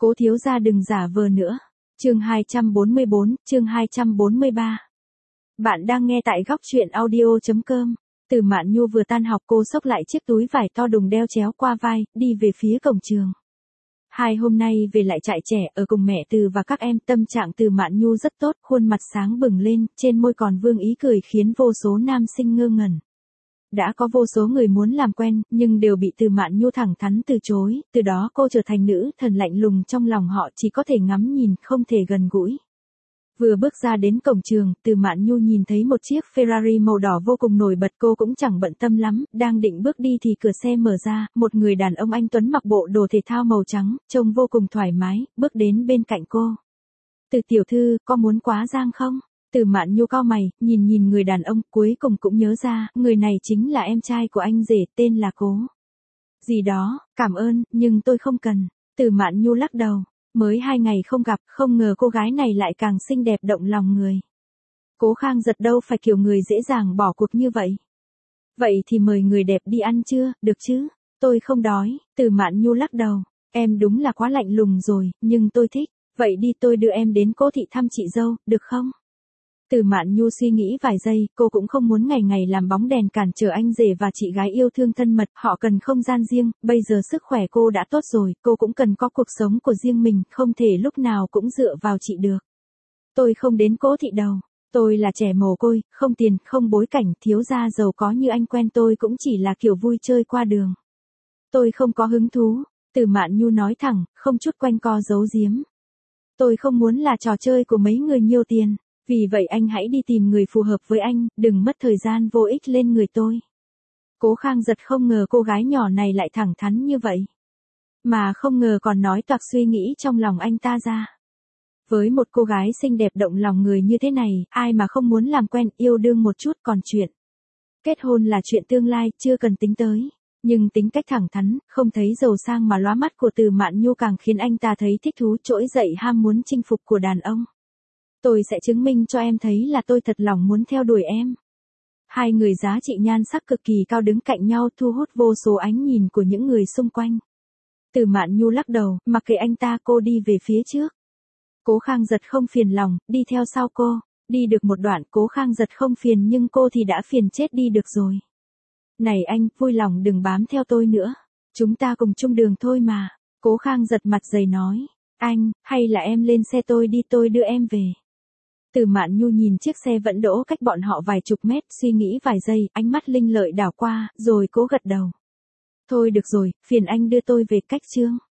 Cố thiếu gia đừng giả vờ nữa. Chương 244, chương 243. Bạn đang nghe tại góc truyện audio.com. Từ Mạn Nhu vừa tan học cô xốc lại chiếc túi vải to đùng đeo chéo qua vai, đi về phía cổng trường. Hôm nay về lại trại trẻ ở cùng mẹ Từ và các em, tâm trạng Từ Mạn Nhu rất tốt, khuôn mặt sáng bừng lên, trên môi còn vương ý cười khiến vô số nam sinh ngơ ngẩn. Đã có vô số người muốn làm quen, nhưng đều bị Từ Mạn Nhu thẳng thắn từ chối, từ đó cô trở thành nữ thần lạnh lùng trong lòng họ, chỉ có thể ngắm nhìn, không thể gần gũi. Vừa bước ra đến cổng trường, Từ Mạn Nhu nhìn thấy một chiếc Ferrari màu đỏ vô cùng nổi bật, cô cũng chẳng bận tâm lắm, đang định bước đi thì cửa xe mở ra, một người đàn ông anh tuấn mặc bộ đồ thể thao màu trắng, trông vô cùng thoải mái, bước đến bên cạnh cô. Từ tiểu thư, có muốn quá giang không? Từ Mạn Nhu cau mày, nhìn người đàn ông, cuối cùng cũng nhớ ra, người này chính là em trai của anh rể, tên là Cố. Gì đó, cảm ơn, nhưng tôi không cần. Từ Mạn Nhu lắc đầu, mới 2 ngày không gặp, không ngờ cô gái này lại càng xinh đẹp động lòng người. Cố Khang Giật đâu phải kiểu người dễ dàng bỏ cuộc như vậy. Vậy thì mời người đẹp đi ăn chưa, được chứ? Tôi không đói. Từ Mạn Nhu lắc đầu, em đúng là quá lạnh lùng rồi, nhưng tôi thích. Vậy đi, tôi đưa em đến Cố thị thăm chị dâu, được không? Từ Mạn Nhu suy nghĩ vài giây, cô cũng không muốn ngày ngày làm bóng đèn cản trở anh rể và chị gái yêu thương thân mật, họ cần không gian riêng, bây giờ sức khỏe cô đã tốt rồi, cô cũng cần có cuộc sống của riêng mình, không thể lúc nào cũng dựa vào chị được. Tôi không đến Cố thị đâu, tôi là trẻ mồ côi, không tiền, không bối cảnh, thiếu gia giàu có như anh quen tôi cũng chỉ là kiểu vui chơi qua đường. Tôi không có hứng thú, Từ Mạn Nhu nói thẳng, không chút quanh co giấu giếm. Tôi không muốn là trò chơi của mấy người nhiều tiền. Vì vậy anh hãy đi tìm người phù hợp với anh, đừng mất thời gian vô ích lên người tôi. Cố Khang Giật không ngờ cô gái nhỏ này lại thẳng thắn như vậy. Mà không ngờ còn nói toạc suy nghĩ trong lòng anh ta ra. Với một cô gái xinh đẹp động lòng người như thế này, ai mà không muốn làm quen, yêu đương một chút, còn chuyện kết hôn là chuyện tương lai, chưa cần tính tới. Nhưng tính cách thẳng thắn, không thấy giàu sang mà lóa mắt của Từ Mạn Nhu càng khiến anh ta thấy thích thú, trỗi dậy ham muốn chinh phục của đàn ông. Tôi sẽ chứng minh cho em thấy là tôi thật lòng muốn theo đuổi em. Hai người giá trị nhan sắc cực kỳ cao đứng cạnh nhau, thu hút vô số ánh nhìn của những người xung quanh. Từ Mạn Nhu lắc đầu, mặc kệ anh ta, cô đi về phía trước. Cố Khang Giật không phiền lòng, đi theo sau cô. Đi được một đoạn, Cố Khang Giật không phiền nhưng cô thì đã phiền chết đi được rồi. Này anh, vui lòng đừng bám theo tôi nữa. Chúng ta cùng chung đường thôi mà. Cố Khang Giật mặt dày nói. Anh, hay là em lên xe tôi đi, tôi đưa em về. Từ Mạn Nhu nhìn chiếc xe vẫn đỗ cách bọn họ vài chục mét, suy nghĩ vài giây, ánh mắt linh lợi đảo qua, rồi cố gật đầu. Thôi được rồi, phiền anh đưa tôi về, cách chương.